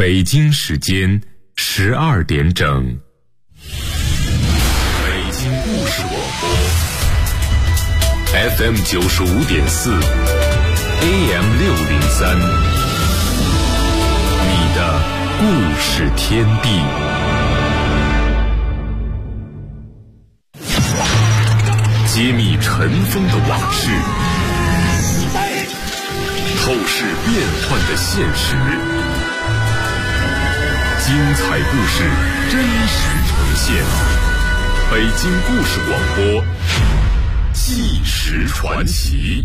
北京时间12点整。北京故事广播 FM 95.4 AM 603，你的故事天地。揭秘尘封的往事，透视变幻的现实，精彩故事真实呈现。北京故事广播，纪实传奇。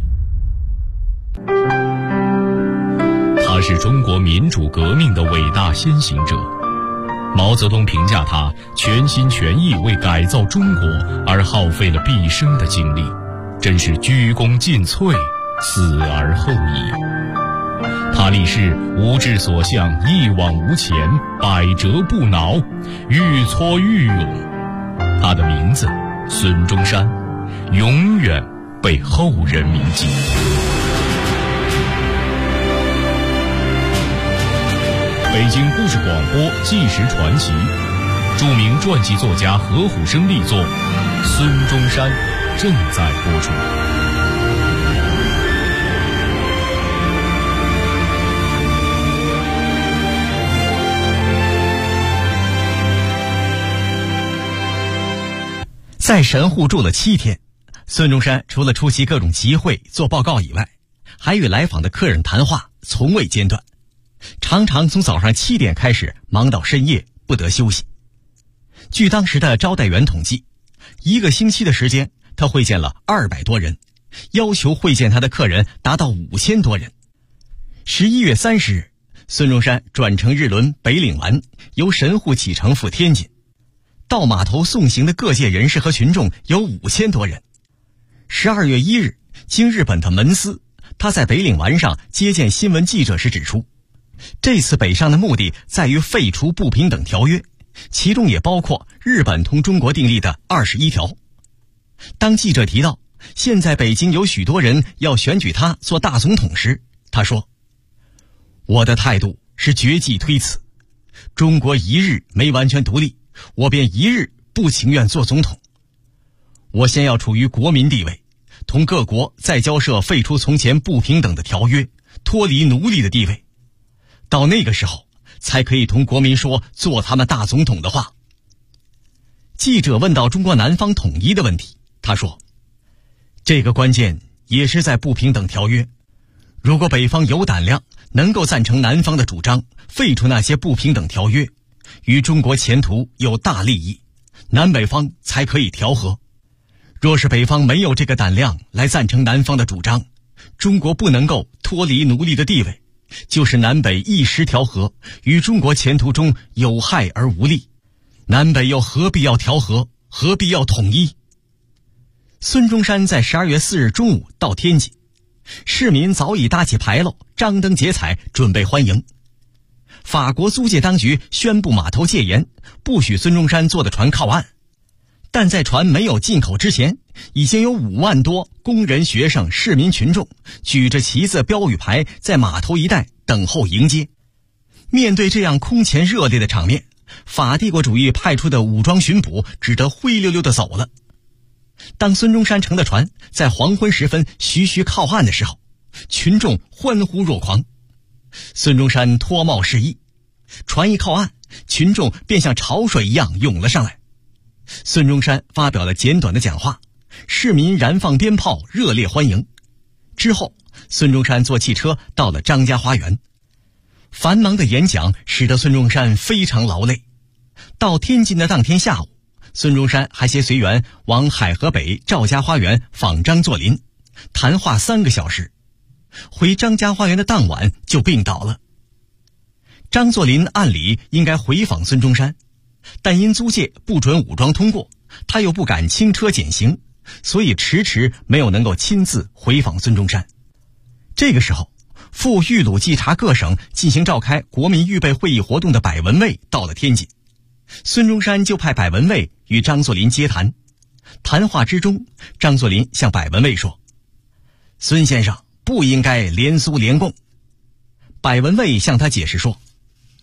他是中国民主革命的伟大先行者。毛泽东评价他全心全意为改造中国而耗费了毕生的精力，真是鞠躬尽瘁，死而后已。他立誓无志所向，一往无前，百折不挠，愈挫愈勇。他的名字孙中山，永远被后人铭记。北京故事广播纪实传奇，著名传记作家何虎生力作《孙中山》正在播出。 在神户住了7天，孙中山除了出席各种集会做报告以外，还与来访的客人谈话，从未间断，常常从早上7点开始忙到深夜，不得休息。据当时的招待员统计，1个星期的时间他会见了200多人，要求会见他的客人达到5000多人。11月30日，孙中山转乘日轮北领丸，由神户启程赴天津。到码头送行的各界人士和群众有5000多人。12月1日，经日本的门司，他在北领丸上接见新闻记者时指出，这次北上的目的在于废除不平等条约，其中也包括日本同中国订立的21条。当记者提到现在北京有许多人要选举他做大总统时，他说，我的态度是绝技推辞，中国一日没完全独立，我便一日不情愿做总统。我先要处于国民地位，同各国再交涉废除从前不平等的条约，脱离奴隶的地位，到那个时候才可以同国民说做他们大总统的话。记者问到中国南方统一的问题，他说，这个关键也是在不平等条约，如果北方有胆量能够赞成南方的主张，废除那些不平等条约，与中国前途有大利益，南北方才可以调和。若是北方没有这个胆量来赞成南方的主张，中国不能够脱离奴隶的地位，就是南北一时调和，与中国前途中有害而无利。南北又何必要调和，何必要统一？孙中山在12月4日中午到天津，市民早已搭起牌楼，张灯结彩，准备欢迎。法国租界当局宣布码头戒严，不许孙中山坐的船靠岸。但在船没有进口之前，已经有5万多工人、学生、市民群众举着旗子、标语牌在码头一带等候迎接。面对这样空前热烈的场面，法帝国主义派出的武装巡捕只得灰溜溜地走了。当孙中山乘的船在黄昏时分徐徐靠岸的时候，群众欢呼若狂。孙中山脱帽示意，船一靠岸，群众便像潮水一样涌了上来。孙中山发表了简短的讲话，市民燃放鞭炮，热烈欢迎。之后，孙中山坐汽车到了张家花园。繁忙的演讲使得孙中山非常劳累。到天津的当天下午，孙中山还携随员往海河北赵家花园访张作霖，谈话3个小时。回张家花园的当晚就病倒了。张作霖按理应该回访孙中山，但因租界不准武装通过，他又不敢轻车简行，所以迟迟没有能够亲自回访孙中山。这个时候，赴豫鲁冀察各省进行召开国民预备会议活动的百文蔚到了天津，孙中山就派百文蔚与张作霖接谈。谈话之中，张作霖向百文蔚说，孙先生不应该联苏联共。百文蔚向他解释说，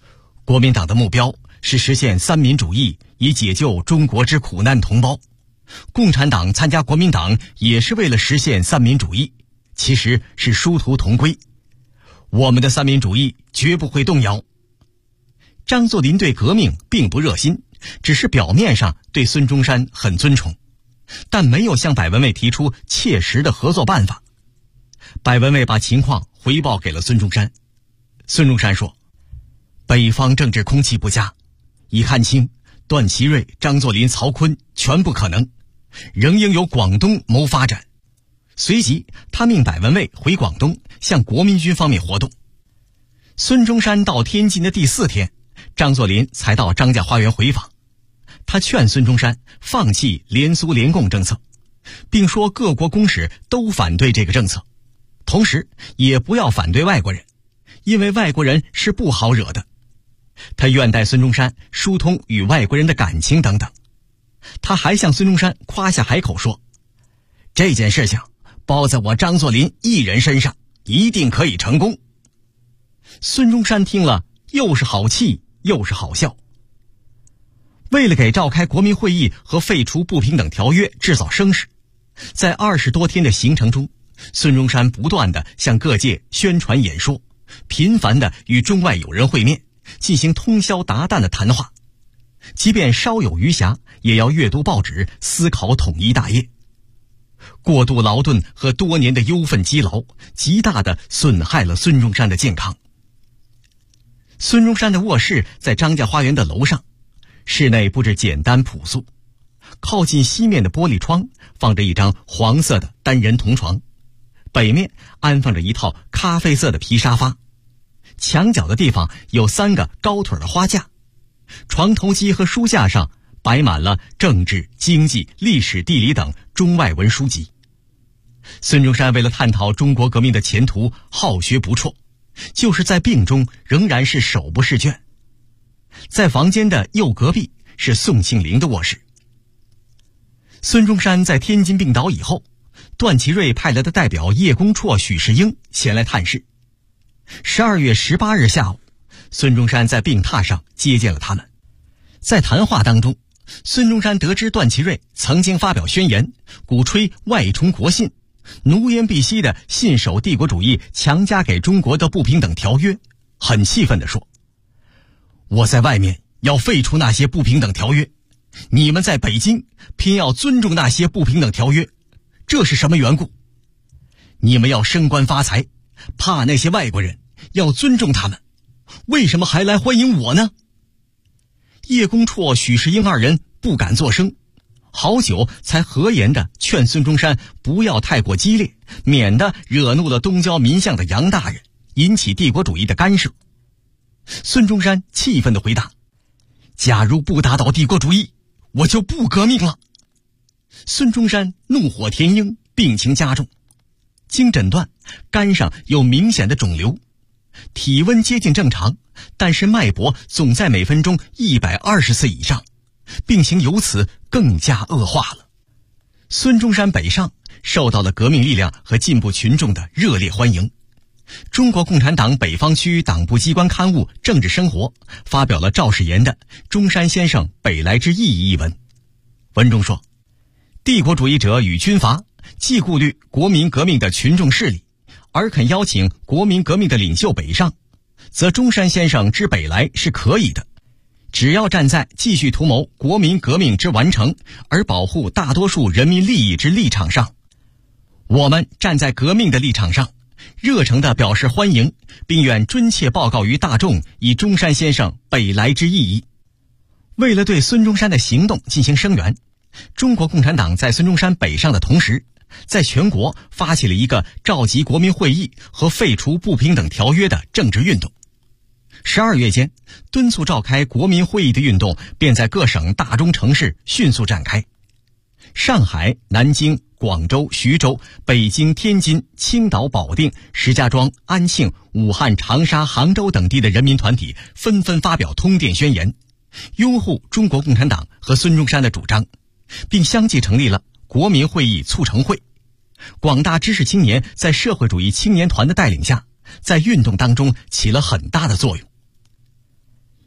国民党的目标是实现三民主义，以解救中国之苦难同胞。共产党参加国民党也是为了实现三民主义，其实是殊途同归。我们的三民主义绝不会动摇。张作霖对革命并不热心，只是表面上对孙中山很尊崇，但没有向柏文蔚提出切实的合作办法。柏文蔚把情况回报给了孙中山。孙中山说，北方政治空气不佳，已看清段祺瑞、张作霖、曹锟全不可能，仍应由广东谋发展。随即他命柏文蔚回广东向国民军方面活动。孙中山到天津的第4天，张作霖才到张家花园回访。他劝孙中山放弃联苏联共政策，并说各国公使都反对这个政策，同时也不要反对外国人，因为外国人是不好惹的。他愿待孙中山疏通与外国人的感情等等。他还向孙中山夸下海口说，这件事情包在我张作霖一人身上，一定可以成功。孙中山听了，又是好气又是好笑。为了给召开国民会议和废除不平等条约制造声势，在20多天的行程中，孙中山不断地向各界宣传演说，频繁地与中外友人会面，进行通宵达旦的谈话。即便稍有余暇，也要阅读报纸，思考统一大业。过度劳顿和多年的忧愤积劳，极大地损害了孙中山的健康。孙中山的卧室在张家花园的楼上，室内布置简单朴素，靠近西面的玻璃窗放着一张黄色的单人铜床，北面安放着一套咖啡色的皮沙发，墙角的地方有3个高腿的花架，床头机和书架上摆满了政治、经济、历史、地理等中外文书籍。孙中山为了探讨中国革命的前途，好学不辍，就是在病中仍然是手不释卷。在房间的右隔壁是宋庆龄的卧室。孙中山在天津病倒以后，段祺瑞派来的代表叶公绰、许世英前来探视。12月18日下午，孙中山在病榻上接见了他们。在谈话当中，孙中山得知段祺瑞曾经发表宣言，鼓吹外崇国信，奴颜婢膝地信守帝国主义强加给中国的不平等条约，很气愤地说，我在外面要废除那些不平等条约，你们在北京偏要尊重那些不平等条约，这是什么缘故？你们要升官发财，怕那些外国人，要尊重他们，为什么还来欢迎我呢？叶公绰、许世英2人不敢作声，好久才和颜地劝孙中山不要太过激烈，免得惹怒了东交民巷的杨大人，引起帝国主义的干涉。孙中山气愤地回答，假如不打倒帝国主义，我就不革命了。孙中山怒火填膺，病情加重，经诊断，肝上有明显的肿瘤，体温接近正常，但是脉搏总在每分钟120次以上，病情由此更加恶化了。孙中山北上，受到了革命力量和进步群众的热烈欢迎。中国共产党北方区党部机关刊物《政治生活》发表了赵世炎的《中山先生北来之意义》一文。文中说，帝国主义者与军阀既顾虑国民革命的群众势力，而肯邀请国民革命的领袖北上，则中山先生之北来是可以的。只要站在继续图谋国民革命之完成，而保护大多数人民利益之立场上，我们站在革命的立场上，热诚地表示欢迎，并愿尊切报告于大众，以中山先生北来之意义。为了对孙中山的行动进行声援，中国共产党在孙中山北上的同时，在全国发起了一个召集国民会议和废除不平等条约的政治运动。12月间，敦促召开国民会议的运动便在各省大中城市迅速展开。上海、南京、广州、徐州、北京、天津、青岛、保定、石家庄、安庆、武汉、长沙、杭州等地的人民团体纷纷发表通电宣言，拥护中国共产党和孙中山的主张，并相继成立了国民会议促成会。广大知识青年在社会主义青年团的带领下，在运动当中起了很大的作用。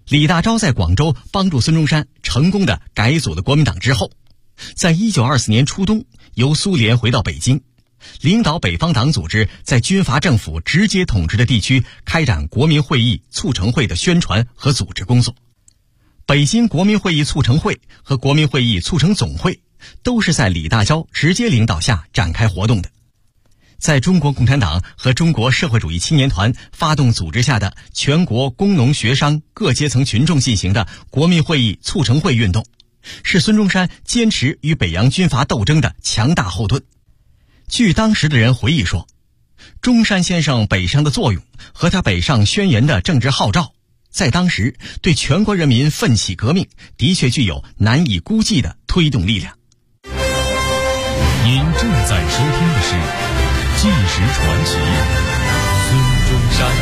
李大钊在广州帮助孙中山成功的改组了国民党之后，在1924年初冬由苏联回到北京，领导北方党组织在军阀政府直接统治的地区开展国民会议促成会的宣传和组织工作。北京国民会议促成会和国民会议促成总会都是在李大钊直接领导下展开活动的。在中国共产党和中国社会主义青年团发动组织下的全国工农学商各阶层群众进行的国民会议促成会运动，是孙中山坚持与北洋军阀斗争的强大后盾。据当时的人回忆说，中山先生北上的作用和他北上宣言的政治号召，在当时对全国人民奋起革命的确具有难以估计的推动力量。 您正在收听的是《纪实传奇》，孙中山。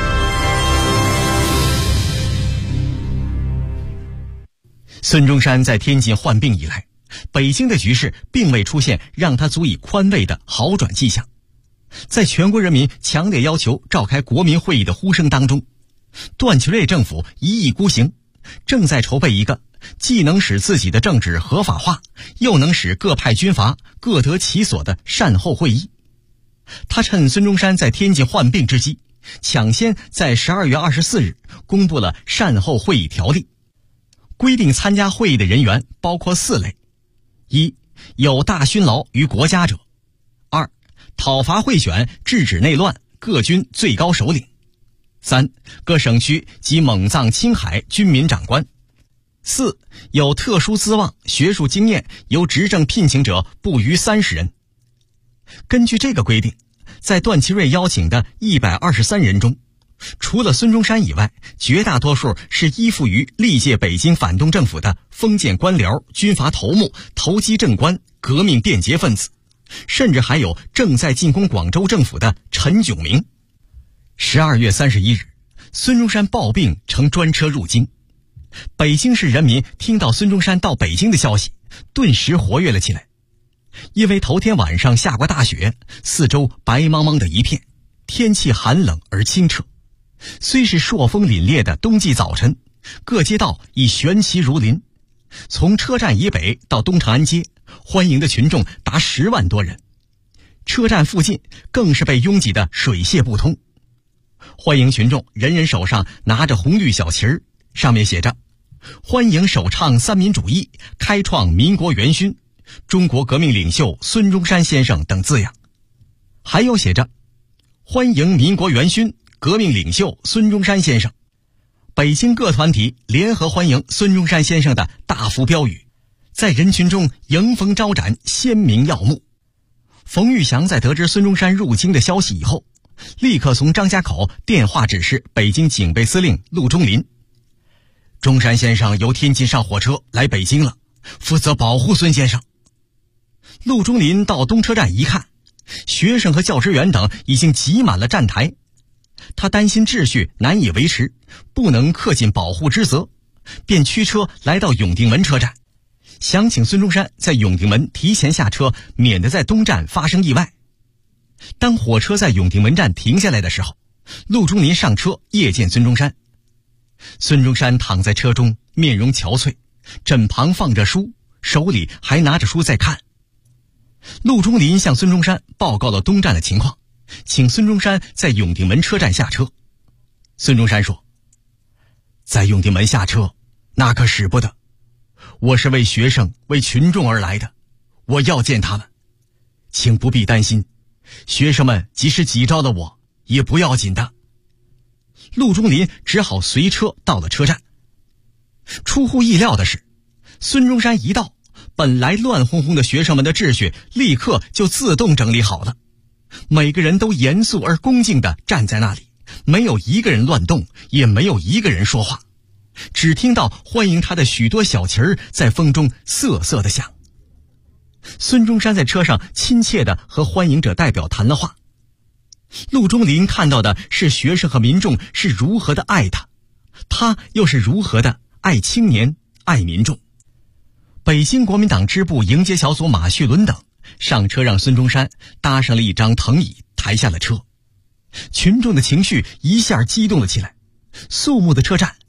孙中山在天津患病以来，北京的局势并未出现让他足以宽慰的好转迹象。在全国人民强烈要求召开国民会议的呼声当中，段祺瑞政府一意孤行，正在筹备一个既能使自己的政治合法化，又能使各派军阀各得其所的善后会议。他趁孙中山在天津患病之机，抢先在12月24日公布了善后会议条例，规定参加会议的人员包括4类：一、有大勋劳于国家者；二、讨伐贿选制止内乱各军最高首领；三、各省区及蒙藏青海军民长官；四、有特殊资望学术经验由执政聘请者不逾30人。根据这个规定，在段祺瑞邀请的123人中，除了孙中山以外，绝大多数是依附于历届北京反动政府的封建官僚、军阀头目、投机政官、革命电结分子，甚至还有正在进攻广州政府的陈炯明。12月31日，孙中山暴病乘专车入京。北京市人民听到孙中山到北京的消息，顿时活跃了起来。因为头天晚上下过大雪，四周白茫茫的一片，天气寒冷而清澈。虽是朔风凛冽的冬季早晨，各街道已悬旗如林，从车站以北到东长安街，欢迎的群众达10万多人。车站附近更是被拥挤得水泄不通。欢迎群众人人手上拿着红绿小旗儿，上面写着欢迎首倡三民主义，开创民国元勋，中国革命领袖孙中山先生等字样，还有写着欢迎民国元勋革命领袖孙中山先生。北京各团体联合欢迎孙中山先生的大幅标语在人群中迎风招展，鲜明耀目。冯玉祥在得知孙中山入京的消息以后，立刻从张家口电话指示北京警备司令陆中林，中山先生由天津上火车来北京了，负责保护孙先生。陆中林到东车站一看，学生和教职员等已经挤满了站台，他担心秩序难以维持，不能恪尽保护之责，便驱车来到永定门车站，想请孙中山在永定门提前下车，免得在东站发生意外。当火车在永定门站停下来的时候，陆中林上车谒见孙中山。孙中山躺在车中，面容憔悴，枕旁放着书，手里还拿着书在看。陆中林向孙中山报告了东站的情况，请孙中山在永定门车站下车。孙中山说，在永定门下车那可使不得，我是为学生为群众而来的，我要见他们，请不必担心，学生们即使挤着了我也不要紧的。陆中林只好随车到了车站。出乎意料的是，孙中山一到，本来乱哄哄的学生们的秩序立刻就自动整理好了，每个人都严肃而恭敬地站在那里，没有一个人乱动，也没有一个人说话，只听到欢迎他的许多小旗儿在风中瑟瑟地响。孙中山在车上亲切地和欢迎者代表谈了话。陆中林看到的是学生和民众是如何的爱他，他又是如何的爱青年、爱民众。北京国民党支部迎接小组马叙伦等上车，让孙中山搭上了一张藤椅，抬下了车。群众的情绪一下激动了起来，肃穆的车站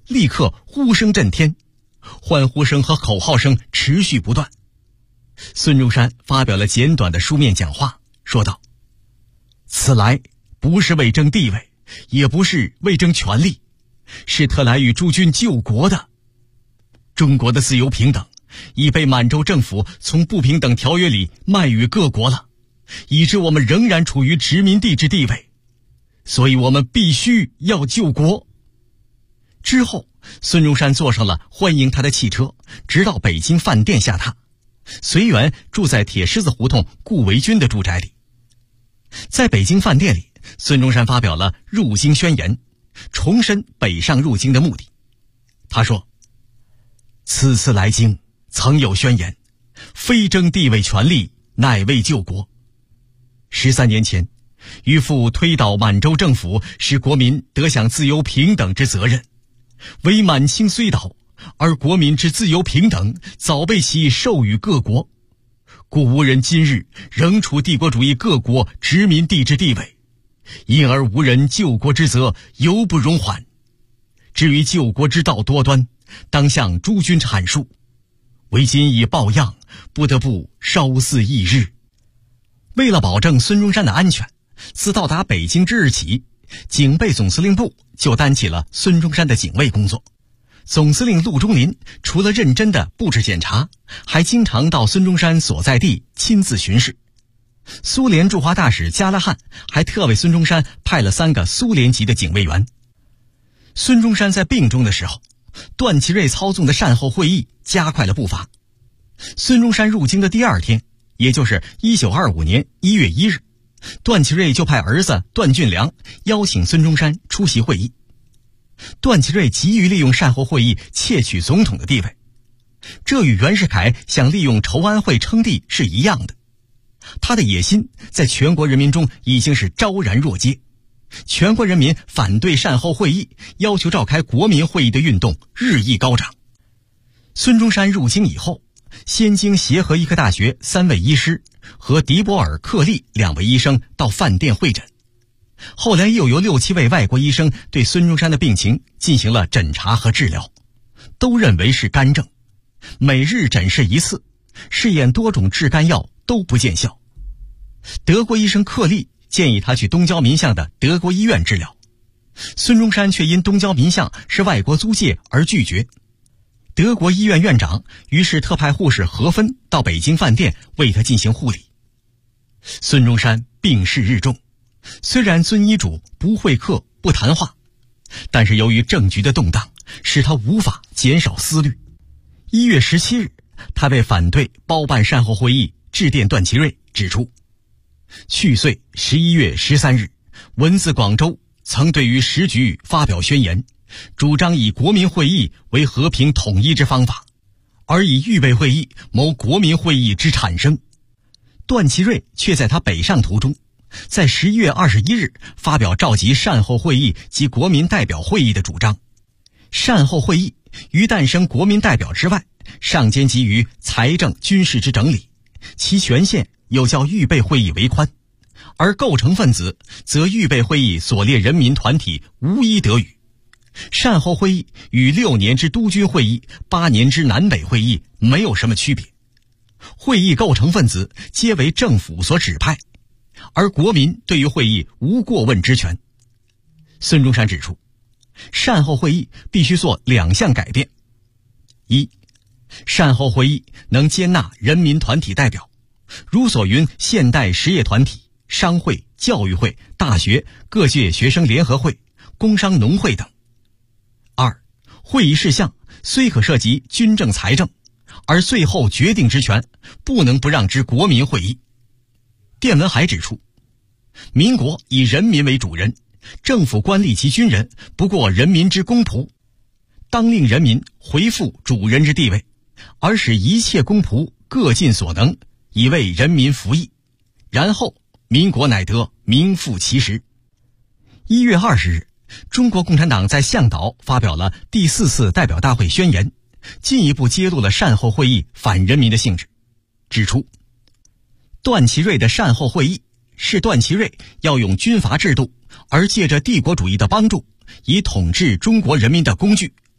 立刻呼声震天，欢呼声和口号声持续不断。孙中山发表了简短的书面讲话，说道：此来不是为争地位，也不是为争权力，是特来与诸君救国的。中国的自由平等已被满洲政府从不平等条约里卖与各国了，以致我们仍然处于殖民地之地位，所以我们必须要救国。之后，孙中山坐上了欢迎他的汽车，直到北京饭店下榻，随缘住在铁狮子胡同顾维钧的住宅里。在北京饭店里，孙中山发表了入京宣言，重申北上入京的目的。他说：此次来京曾有宣言，非争地位权力，乃为救国。13年前，欲负推倒满洲政府，使国民得享自由平等之责任，唯满清虽倒，而国民之自由平等早被其授予各国，故无人今日仍处帝国主义各国殖民地之地位，因而无人救国之责犹不容缓。至于救国之道多端，当向诸君阐述，为今已抱恙，不得不稍肆翌日。为了保证孙中山的安全，自到达北京之日起，警备总司令部就担起了孙中山的警卫工作。总司令陆中麟除了认真的布置检查，还经常到孙中山所在地亲自巡视。苏联驻华大使加拉汉还特为孙中山派了3个苏联籍的警卫员。孙中山在病中的时候，段祺瑞操纵的善后会议加快了步伐。孙中山入京的第2天，也就是1925年1月1日，段祺瑞就派儿子段俊良邀请孙中山出席会议。段祺瑞急于利用善后会议窃取总统的地位，这与袁世凯想利用筹安会称帝是一样的。他的野心在全国人民中已经是昭然若揭，全国人民反对善后会议，要求召开国民会议的运动日益高涨。孙中山入京以后，先经协和医科大学3位医师和迪波尔、克利2位医生到饭店会诊，后来又由6、7位外国医生对孙中山的病情进行了诊查和治疗，都认为是肝症，每日诊视1次，试验多种治肝药都不见效。德国医生克利建议他去东交民巷的德国医院治疗，孙中山却因东交民巷是外国租界而拒绝。德国医院院长于是特派护士何芬到北京饭店为他进行护理。孙中山病势日重，虽然遵医嘱不会客不谈话，但是由于政局的动荡，使他无法减少思虑。1月17日，他为反对包办善后会议致电段祺瑞，指出去岁11月13日，文自广州曾对于时局发表宣言，主张以国民会议为和平统一之方法，而以预备会议谋国民会议之产生。段祺瑞却在他北上途中，在11月21日发表召集善后会议及国民代表会议的主张。善后会议于诞生国民代表之外，上兼及于财政军事之整理，其权限有较预备会议为宽，而构成分子则预备会议所列人民团体无一得与。善后会议与6年之督军会议、8年之南北会议没有什么区别，会议构成分子皆为政府所指派，而国民对于会议无过问之权。孙中山指出，善后会议必须做2项改变：一，善后会议能接纳人民团体代表，如所云现代实业团体、商会、教育会、大学、各界学生联合会、工商农会等。2，会议事项虽可涉及军政财政，而最后决定之权不能不让之国民会议。电文还指出，民国以人民为主人，政府官吏及军人不过人民之公仆，当令人民回复主人之地位，而使一切公仆各尽所能，以为人民服役，然后民国乃得名副其实。1月20日，中国共产党在向导发表了第4次代表大会宣言，进一步揭露了善后会议反人民的性质，指出段祺瑞的善后会议是段祺瑞要用军阀制度，而借着帝国主义的帮助，以统治中国人民的工具，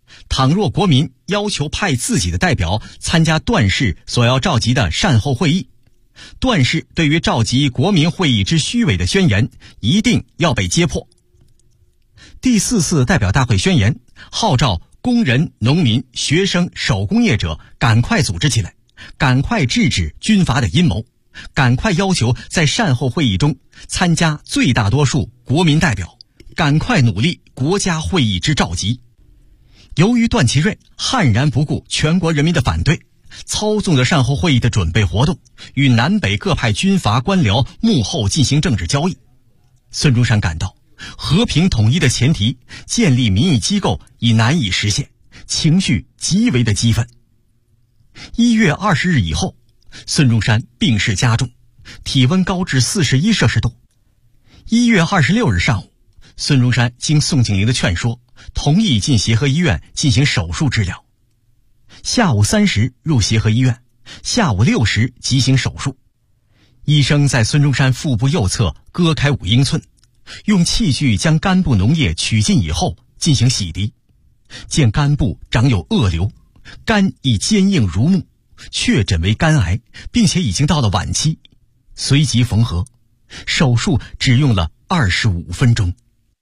倘若国民要求派自己的代表参加段氏所要召集的善后会议，段氏对于召集国民会议之虚伪的宣言一定要被揭破。第4次代表大会宣言号召工人、农民、学生、手工业者赶快组织起来，赶快制止军阀的阴谋，赶快要求在善后会议中参加最大多数国民代表，赶快努力国家会议之召集。由于段祺瑞悍然不顾全国人民的反对，操纵着善后会议的准备活动，与南北各派军阀官僚幕后进行政治交易。孙中山感到和平统一的前提，建立民意机构已难以实现，情绪极为的激愤。1月20日以后，孙中山病势加重，体温高至41摄氏度。1月26日上午，孙中山经宋庆龄的劝说，同意进协和医院进行手术治疗。下午3时入协和医院，下午6时急行手术。医生在孙中山腹部右侧割开5英寸，用器具将肝部脓液取尽以后进行洗涤，见肝部长有恶瘤，肝已坚硬如木，确诊为肝癌，并且已经到了晚期，随即缝合，手术只用了25分钟。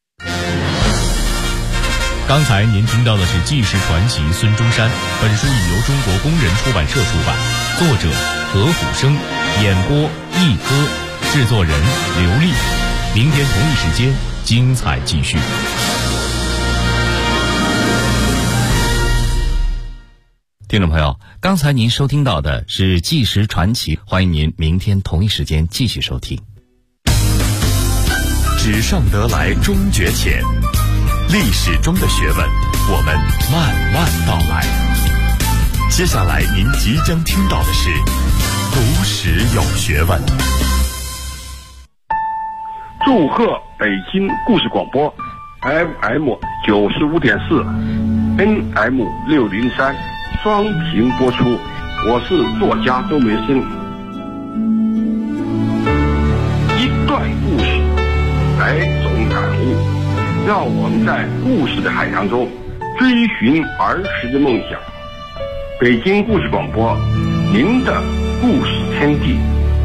刚才您听到的是纪实传奇孙中山，本书已由中国工人出版社出版，作者何虎生，演播一科，制作人刘丽。明天同一时间精彩继续。 听众朋友，刚才您收听到的是纪实传奇，欢迎您明天同一时间继续收听。 纸上得来终觉浅，历史中的学问，我们慢慢道来。接下来您即将听到的是读史有学问。 祝贺北京故事广播 FM 95.4 NM 603双屏播出，我是作家周梅生。一段故事，百种感悟，让我们在故事的海洋中追寻儿时的梦想。北京故事广播，您的故事天地。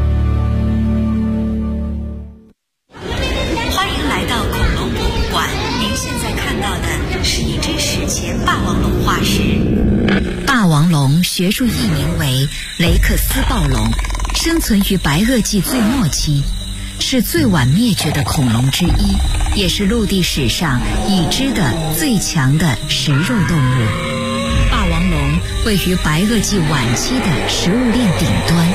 欢迎来到恐龙博物馆，您现在看到的是一只史前霸王龙化石。霸王龙学术译名为雷克斯暴龙，生存于白垩纪最末期，是最晚灭绝的恐龙之一，也是陆地史上已知的最强的食肉动物。霸王龙位于白垩纪晚期的食物链顶端。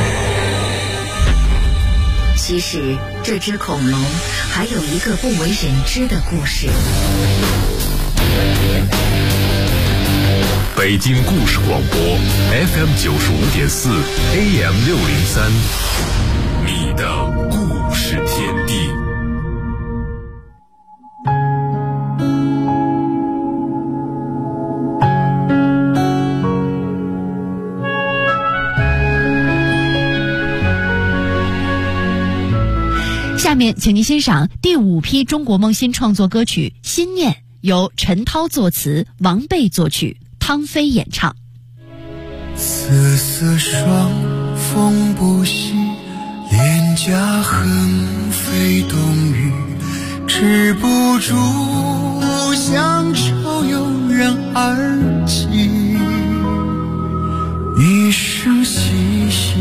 其实这只恐龙还有一个不为人知的故事。 北京故事广播 FM 95.4 AM 603，你的故事天地。 下面请您欣赏第5批中国梦新创作歌曲《心念》，由陈涛作词，王贝作曲，汤飞演唱。 瑟瑟双风不息，脸颊横飞冬雨，止不住乡愁油然而起，一声淅淅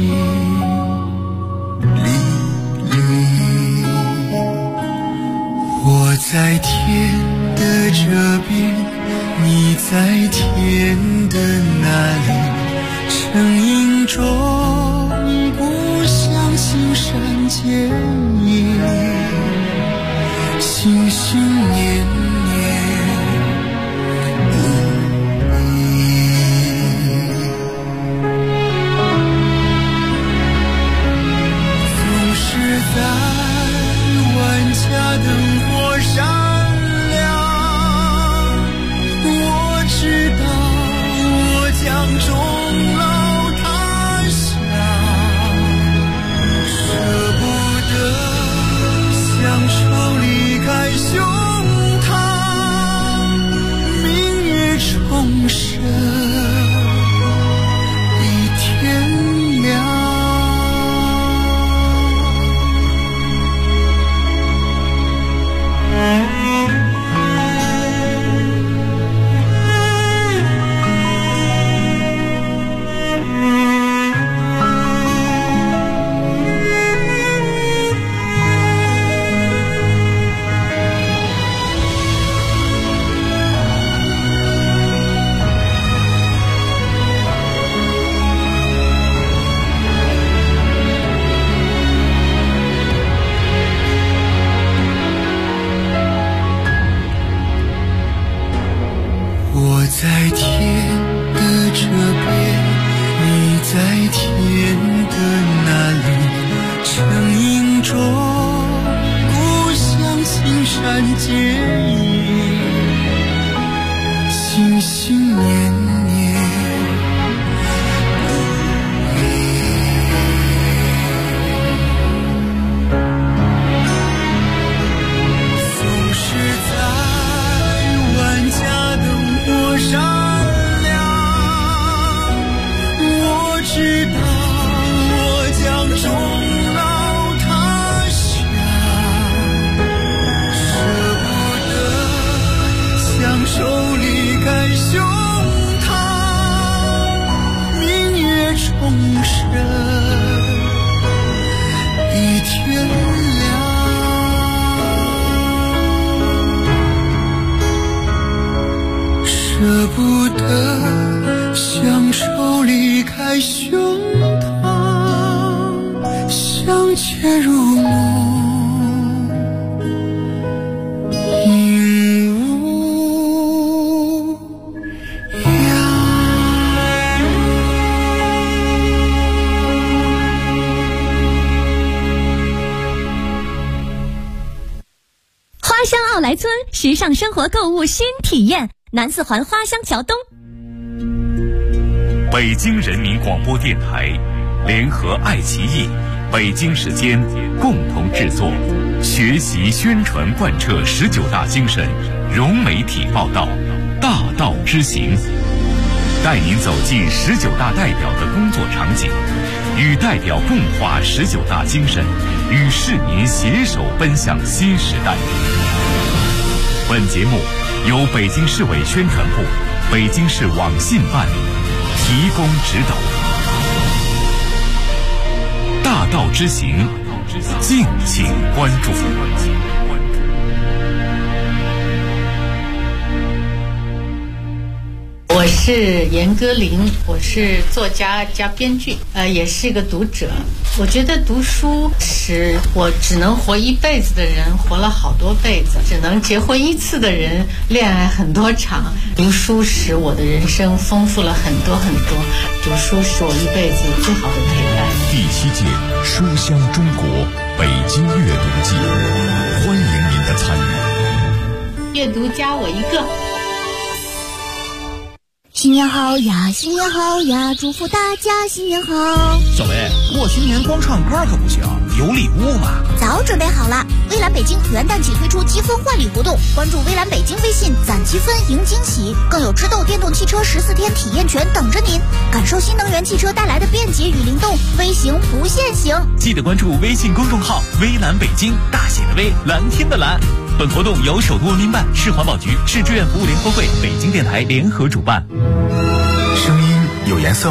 沥沥。我在天的这边，你在天的那里，成影中不相信山间影，心心念念总是在万家灯火闪亮，我知道我将终老他乡，舍不得乡愁离开胸膛，明月处结义，心心念念不离。总是在万家灯火闪亮，我知道我将终老他乡，舍不得相守离开胸膛，明月重生一天亮。舍不得相守离开胸膛，相见如梦应无恙。 花乡奥莱村时尚生活购物新体验，南四环花乡桥东。 北京人民广播电台联合爱奇艺、北京时间共同制作，学习宣传贯彻19大精神，融媒体报道，大道之行，带您走进19大代表的工作场景，与代表共话19大精神，与市民携手奔向新时代。本节目由北京市委宣传部、北京市网信办提供指导。大道之行，敬请关注。 我是严歌苓，我是作家加编剧，也是一个读者。我觉得读书使我只能活一辈子的人活了好多辈子，只能结婚一次的人恋爱很多场。读书使我的人生丰富了很多很多，读书是我一辈子最好的陪伴。 第7届书香中国北京阅读季，欢迎您的参与。 阅读加我一个。 新年好呀，新年好呀，祝福大家新年好。 小薇，过新年光唱歌可不行，有礼物嘛。 早准备好了，蔚蓝北京元旦起推出积分换礼活动，关注蔚蓝北京微信攒积分赢惊喜，更有知豆电动汽车14天体验权等着您，感受新能源汽车带来的便捷与灵动，微行不限行。 记得关注微信公众号蔚蓝北京，大写的微，蓝天的蓝。本活动由首都文明办、市环保局、市志愿服务联合会、北京电台联合主办。 声音有颜色。